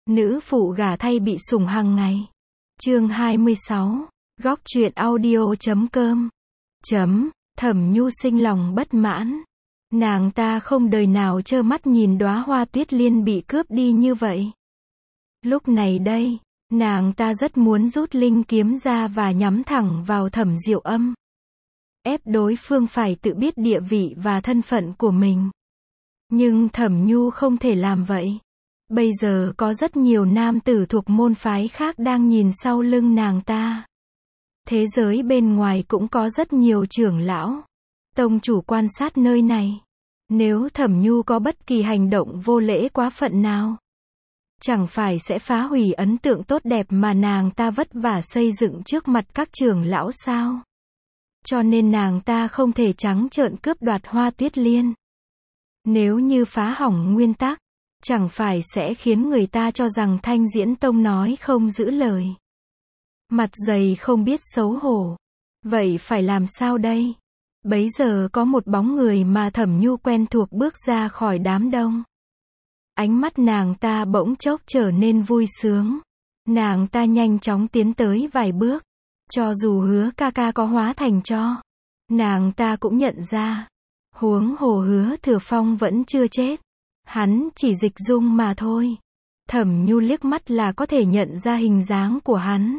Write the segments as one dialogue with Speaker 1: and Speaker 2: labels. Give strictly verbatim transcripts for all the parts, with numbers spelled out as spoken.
Speaker 1: Nữ phụ gả thay bị sủng hàng ngày. Chương hai mươi sáu. Góc truyện audio chấm com. Chấm. Thẩm Nhu sinh lòng bất mãn. Nàng ta không đời nào trơ mắt nhìn đóa hoa Tuyết Liên bị cướp đi như vậy. Lúc này đây, nàng ta rất muốn rút linh kiếm ra và nhắm thẳng vào Thẩm Diệu Âm. Ép đối phương phải tự biết địa vị và thân phận của mình. Nhưng Thẩm Nhu không thể làm vậy. Bây giờ có rất nhiều nam tử thuộc môn phái khác đang nhìn sau lưng nàng ta. Thế giới bên ngoài cũng có rất nhiều trưởng lão, tông chủ quan sát nơi này. Nếu Thẩm Nhu có bất kỳ hành động vô lễ quá phận nào, chẳng phải sẽ phá hủy ấn tượng tốt đẹp mà nàng ta vất vả xây dựng trước mặt các trưởng lão sao? Cho nên nàng ta không thể trắng trợn cướp đoạt hoa Tuyết Liên. Nếu như phá hỏng nguyên tắc, chẳng phải sẽ khiến người ta cho rằng Thanh Diễn Tông nói không giữ lời. Mặt dày không biết xấu hổ. Vậy phải làm sao đây? Bấy giờ có một bóng người mà Thẩm Nhu quen thuộc bước ra khỏi đám đông. Ánh mắt nàng ta bỗng chốc trở nên vui sướng. Nàng ta nhanh chóng tiến tới vài bước. Cho dù Hứa ca ca có hóa thành tro, nàng ta cũng nhận ra. Huống hồ Hứa Thừa Phong vẫn chưa chết. Hắn chỉ dịch dung mà thôi. Thẩm Nhu liếc mắt là có thể nhận ra hình dáng của hắn.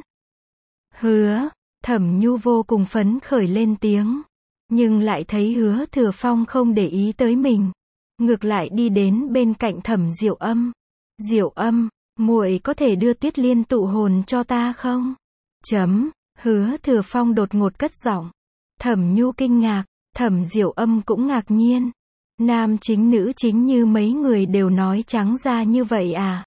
Speaker 1: Hứa, Thẩm Nhu vô cùng phấn khởi lên tiếng. Nhưng lại thấy Hứa Thừa Phong không để ý tới mình. Ngược lại đi đến bên cạnh Thẩm Diệu Âm. Diệu Âm, muội có thể đưa Tuyết Liên tụ hồn cho ta không? Chấm, Hứa Thừa Phong đột ngột cất giọng. Thẩm Nhu kinh ngạc, Thẩm Diệu Âm cũng ngạc nhiên. Nam chính nữ chính như mấy người đều nói trắng ra như vậy à?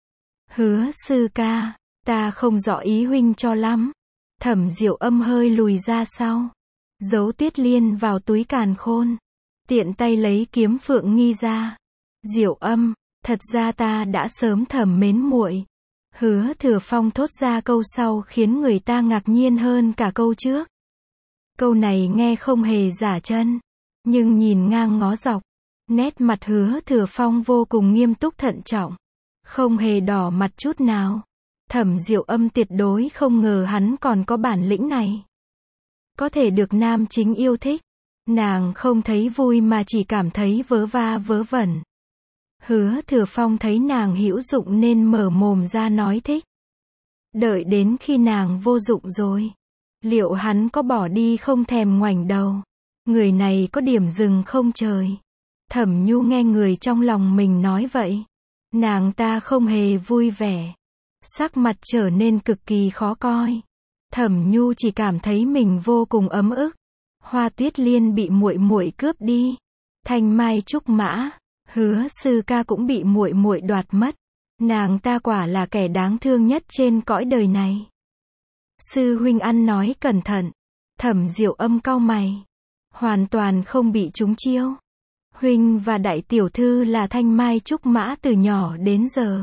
Speaker 1: Hứa sư ca, ta không rõ ý huynh cho lắm. Thẩm Diệu Âm hơi lùi ra sau, giấu Tuyết Liên vào túi càn khôn, tiện tay lấy kiếm Phượng Nghi ra. Diệu Âm, thật ra ta đã sớm thầm mến muội. Hứa Thừa Phong thốt ra câu sau khiến người ta ngạc nhiên hơn cả câu trước. Câu này nghe không hề giả chân, nhưng nhìn ngang ngó dọc, nét mặt Hứa Thừa Phong vô cùng nghiêm túc thận trọng, không hề đỏ mặt chút nào. Thẩm Diệu Âm tuyệt đối không ngờ hắn còn có bản lĩnh này. Có thể được nam chính yêu thích. Nàng không thấy vui mà chỉ cảm thấy vớ va vớ vẩn. Hứa Thừa Phong thấy nàng hữu dụng nên mở mồm ra nói thích. Đợi đến khi nàng vô dụng rồi, liệu hắn có bỏ đi không thèm ngoảnh đầu? Người này có điểm dừng không trời. Thẩm Nhu nghe người trong lòng mình nói vậy, nàng ta không hề vui vẻ, sắc mặt trở nên cực kỳ khó coi. Thẩm Nhu chỉ cảm thấy mình vô cùng ấm ức. Hoa Tuyết Liên bị muội muội cướp đi. Thanh Mai Trúc Mã, Hứa sư ca cũng bị muội muội đoạt mất. Nàng ta quả là kẻ đáng thương nhất trên cõi đời này. Sư huynh ăn nói cẩn thận. Thẩm Diệu Âm cau mày, hoàn toàn không bị trúng chiêu. Huynh và đại tiểu thư là Thanh Mai Trúc Mã từ nhỏ đến giờ.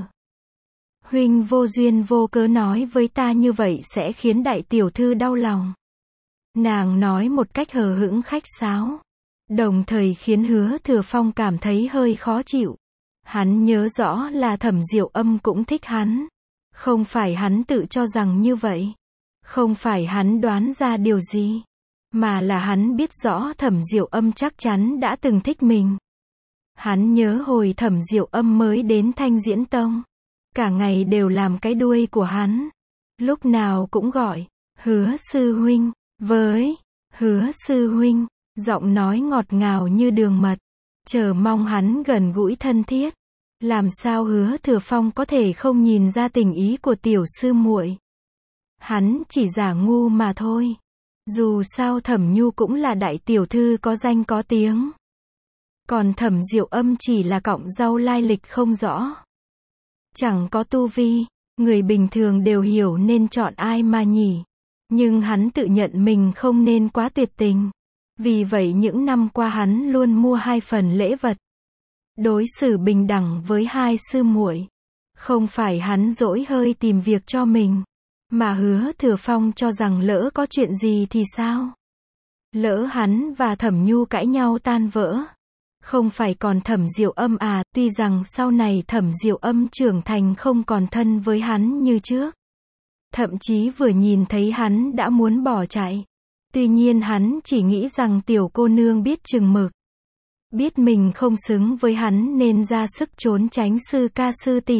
Speaker 1: Huynh vô duyên vô cớ nói với ta như vậy sẽ khiến đại tiểu thư đau lòng. Nàng nói một cách hờ hững khách sáo, đồng thời khiến Hứa Thừa Phong cảm thấy hơi khó chịu. Hắn nhớ rõ là Thẩm Diệu Âm cũng thích hắn. Không phải hắn tự cho rằng như vậy. Không phải hắn đoán ra điều gì. Mà là hắn biết rõ Thẩm Diệu Âm chắc chắn đã từng thích mình. Hắn nhớ hồi Thẩm Diệu Âm mới đến Thanh Diễn Tông, cả ngày đều làm cái đuôi của hắn. Lúc nào cũng gọi, Hứa sư huynh, với, Hứa sư huynh, giọng nói ngọt ngào như đường mật, chờ mong hắn gần gũi thân thiết. Làm sao Hứa Thừa Phong có thể không nhìn ra tình ý của tiểu sư muội? Hắn chỉ giả ngu mà thôi. Dù sao Thẩm Nhu cũng là đại tiểu thư có danh có tiếng. Còn Thẩm Diệu Âm chỉ là cọng rau lai lịch không rõ. Chẳng có tu vi, người bình thường đều hiểu nên chọn ai mà nhỉ. Nhưng hắn tự nhận mình không nên quá tuyệt tình. Vì vậy những năm qua hắn luôn mua hai phần lễ vật. Đối xử bình đẳng với hai sư muội. Không phải hắn dỗi hơi tìm việc cho mình, mà Hứa Thừa Phong cho rằng lỡ có chuyện gì thì sao? Lỡ hắn và Thẩm Nhu cãi nhau tan vỡ, Không phải còn Thẩm Diệu Âm à, tuy rằng sau này Thẩm Diệu Âm trưởng thành không còn thân với hắn như trước. Thậm chí vừa nhìn thấy hắn đã muốn bỏ chạy. Tuy nhiên hắn chỉ nghĩ rằng tiểu cô nương biết chừng mực. Biết mình không xứng với hắn nên ra sức trốn tránh sư ca sư tỷ.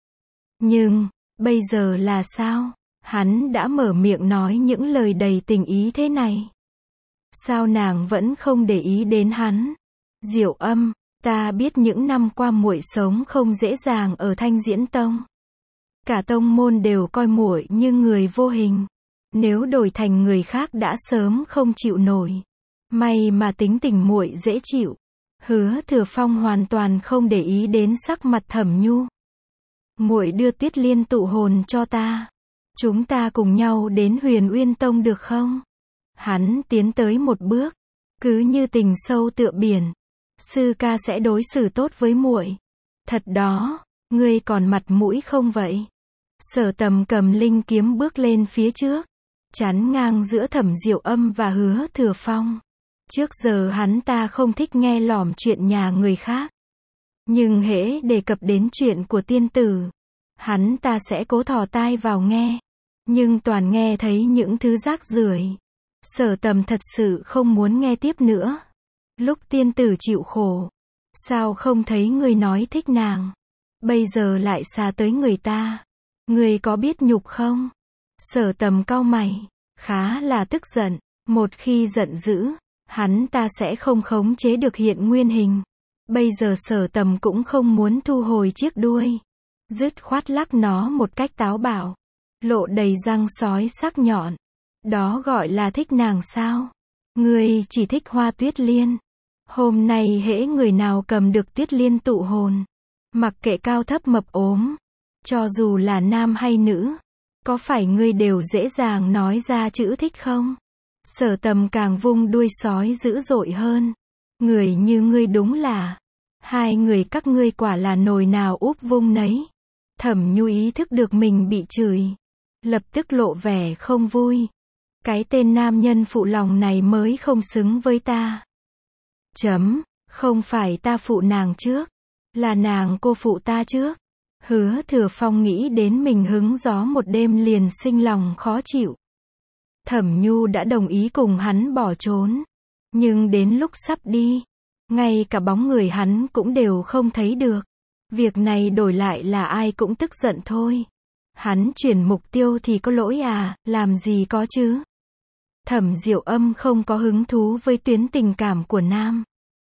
Speaker 1: Nhưng, bây giờ là sao? Hắn đã mở miệng nói những lời đầy tình ý thế này. Sao nàng vẫn không để ý đến hắn? Diệu Âm, ta biết những năm qua muội sống không dễ dàng ở Thanh Diễn Tông. Cả tông môn đều coi muội như người vô hình. Nếu đổi thành người khác đã sớm không chịu nổi. May mà tính tình muội dễ chịu. Hứa Thừa Phong hoàn toàn không để ý đến sắc mặt Thẩm Nhu. Muội đưa Tuyết Liên tụ hồn cho ta. Chúng ta cùng nhau đến Huyền Uyên Tông được không? Hắn tiến tới một bước, cứ như tình sâu tựa biển. Sư ca sẽ đối xử tốt với muội. Thật đó, ngươi còn mặt mũi không vậy? Sở Tầm cầm linh kiếm bước lên phía trước, chắn ngang giữa Thẩm Diệu Âm và Hứa Thừa Phong. Trước giờ hắn ta không thích nghe lỏm chuyện nhà người khác. Nhưng hễ đề cập đến chuyện của tiên tử, hắn ta sẽ cố thò tai vào nghe. Nhưng toàn nghe thấy những thứ rác rưởi. Sở Tầm thật sự không muốn nghe tiếp nữa. Lúc tiên tử chịu khổ, sao không thấy người nói thích nàng? Bây giờ lại xa tới người ta. Người có biết nhục không? Sở Tầm cau mày, khá là tức giận. Một khi giận dữ, hắn ta sẽ không khống chế được hiện nguyên hình. Bây giờ Sở Tầm cũng không muốn thu hồi chiếc đuôi. Dứt khoát lắc nó một cách táo bạo. Lộ đầy răng sói sắc nhọn. Đó gọi là thích nàng sao? Ngươi chỉ thích Hoa Tuyết Liên. Hôm nay hễ người nào cầm được Tuyết Liên tụ hồn, mặc kệ cao thấp mập ốm, cho dù là nam hay nữ, có phải ngươi đều dễ dàng nói ra chữ thích không? Sở Tầm càng vung đuôi sói dữ dội hơn. Người như ngươi đúng là, hai người các ngươi quả là nồi nào úp vung nấy. Thẩm Nhu ý thức được mình bị chửi, lập tức lộ vẻ không vui. Cái tên nam nhân phụ lòng này mới không xứng với ta. Chấm, không phải ta phụ nàng trước, là nàng cô phụ ta trước. Hứa Thừa Phong nghĩ đến mình hứng gió một đêm liền sinh lòng khó chịu. Thẩm Nhu đã đồng ý cùng hắn bỏ trốn. Nhưng đến lúc sắp đi, ngay cả bóng người hắn cũng đều không thấy được. Việc này đổi lại là ai cũng tức giận thôi. Hắn chuyển mục tiêu thì có lỗi à, làm gì có chứ. Thẩm Diệu Âm không có hứng thú với tuyến tình cảm của nam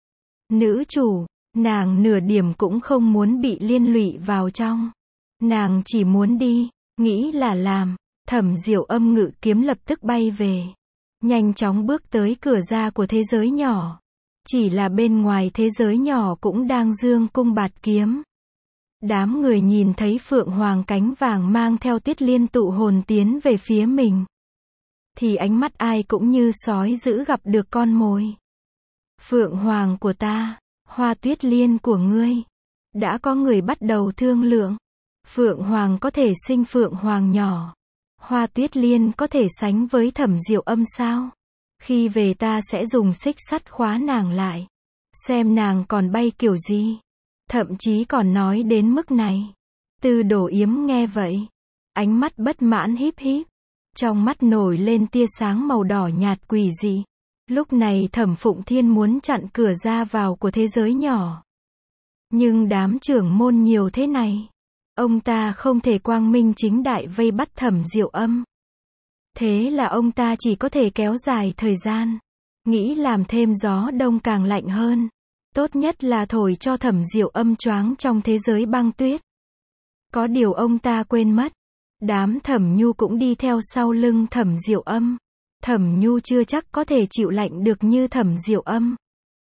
Speaker 1: nữ chủ, nàng nửa điểm cũng không muốn bị liên lụy vào trong. Nàng chỉ muốn đi, nghĩ là làm. Thẩm Diệu Âm ngự kiếm lập tức bay về, nhanh chóng bước tới cửa ra của thế giới nhỏ. Chỉ là bên ngoài thế giới nhỏ cũng đang dương cung bạt kiếm. Đám người nhìn thấy Phượng Hoàng cánh vàng mang theo Tuyết Liên tụ hồn tiến về phía mình, thì ánh mắt ai cũng như sói dữ gặp được con mồi. Phượng Hoàng của ta, Hoa Tuyết Liên của ngươi. Đã có người bắt đầu thương lượng. Phượng Hoàng có thể sinh Phượng Hoàng nhỏ. Hoa Tuyết Liên có thể sánh với Thẩm Diệu Âm sao? Khi về ta sẽ dùng xích sắt khóa nàng lại. Xem nàng còn bay kiểu gì. Thậm chí còn nói đến mức này. Tư Đồ Yếm nghe vậy, ánh mắt bất mãn híp híp. Trong mắt nổi lên tia sáng màu đỏ nhạt quỷ dị. Lúc này Thẩm Phụng Thiên muốn chặn cửa ra vào của thế giới nhỏ. Nhưng đám trưởng môn nhiều thế này, ông ta không thể quang minh chính đại vây bắt Thẩm Diệu Âm. Thế là ông ta chỉ có thể kéo dài thời gian. Nghĩ làm thêm gió đông càng lạnh hơn. Tốt nhất là thổi cho Thẩm Diệu Âm choáng trong thế giới băng tuyết. Có điều ông ta quên mất. Đám Thẩm Nhu cũng đi theo sau lưng Thẩm Diệu Âm. Thẩm Nhu chưa chắc có thể chịu lạnh được như Thẩm Diệu Âm.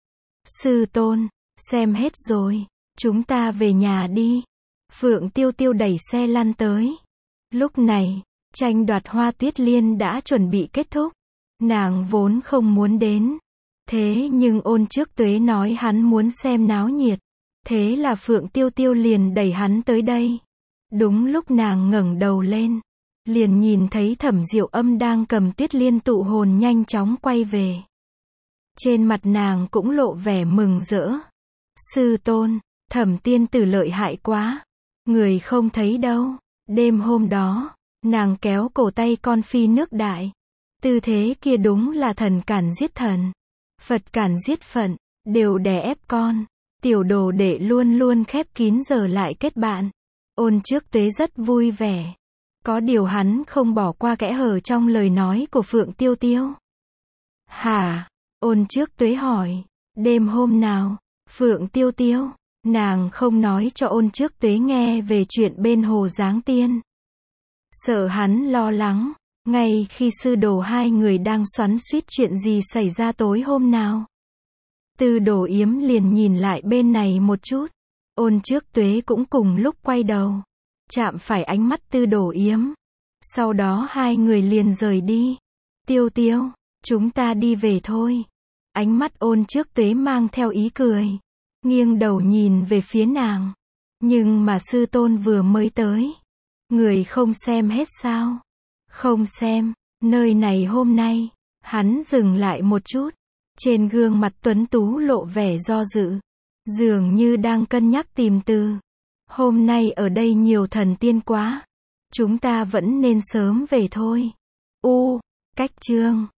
Speaker 1: Sư tôn, xem hết rồi. Chúng ta về nhà đi. Phượng Tiêu Tiêu đẩy xe lăn tới. Lúc này, tranh đoạt Hoa Tuyết Liên đã chuẩn bị kết thúc. Nàng vốn không muốn đến. Thế nhưng Ôn Trước Tuế nói hắn muốn xem náo nhiệt. Thế là Phượng Tiêu Tiêu liền đẩy hắn tới đây. Đúng lúc nàng ngẩng đầu lên, liền nhìn thấy Thẩm Diệu Âm đang cầm Tuyết Liên tụ hồn nhanh chóng quay về. Trên mặt nàng cũng lộ vẻ mừng rỡ. Sư tôn, Thẩm tiên tử lợi hại quá. Người không thấy đâu. Đêm hôm đó, nàng kéo cổ tay con phi nước đại. Tư thế kia đúng là thần cản giết thần. Phật cản giết Phật, đều đè ép con. Tiểu đồ đệ luôn luôn khép kín giờ lại kết bạn. Ôn Trước Tuế rất vui vẻ. Có điều hắn không bỏ qua kẽ hở trong lời nói của Phượng Tiêu Tiêu. Hả? Ôn Trước Tuế hỏi. Đêm hôm nào? Phượng Tiêu Tiêu. Nàng không nói cho Ôn Trước Tuế nghe về chuyện bên hồ Giáng Tiên. Sợ hắn lo lắng. Ngay khi sư đồ hai người đang xoắn xuýt chuyện gì xảy ra tối hôm nào. Tư Đồ Yếm liền nhìn lại bên này một chút. Ôn Trước Tuế cũng cùng lúc quay đầu. Chạm phải ánh mắt Tư Đồ Yếm. Sau đó hai người liền rời đi. Tiêu Tiêu, chúng ta đi về thôi. Ánh mắt Ôn Trước Tuế mang theo ý cười. Nghiêng đầu nhìn về phía nàng. Nhưng mà sư tôn vừa mới tới. Người không xem hết sao? Không xem, nơi này hôm nay. Hắn dừng lại một chút. Trên gương mặt tuấn tú lộ vẻ do dự. Dường như đang cân nhắc tìm từ. Hôm nay ở đây nhiều thần tiên quá. Chúng ta vẫn nên sớm về thôi. U, cách chương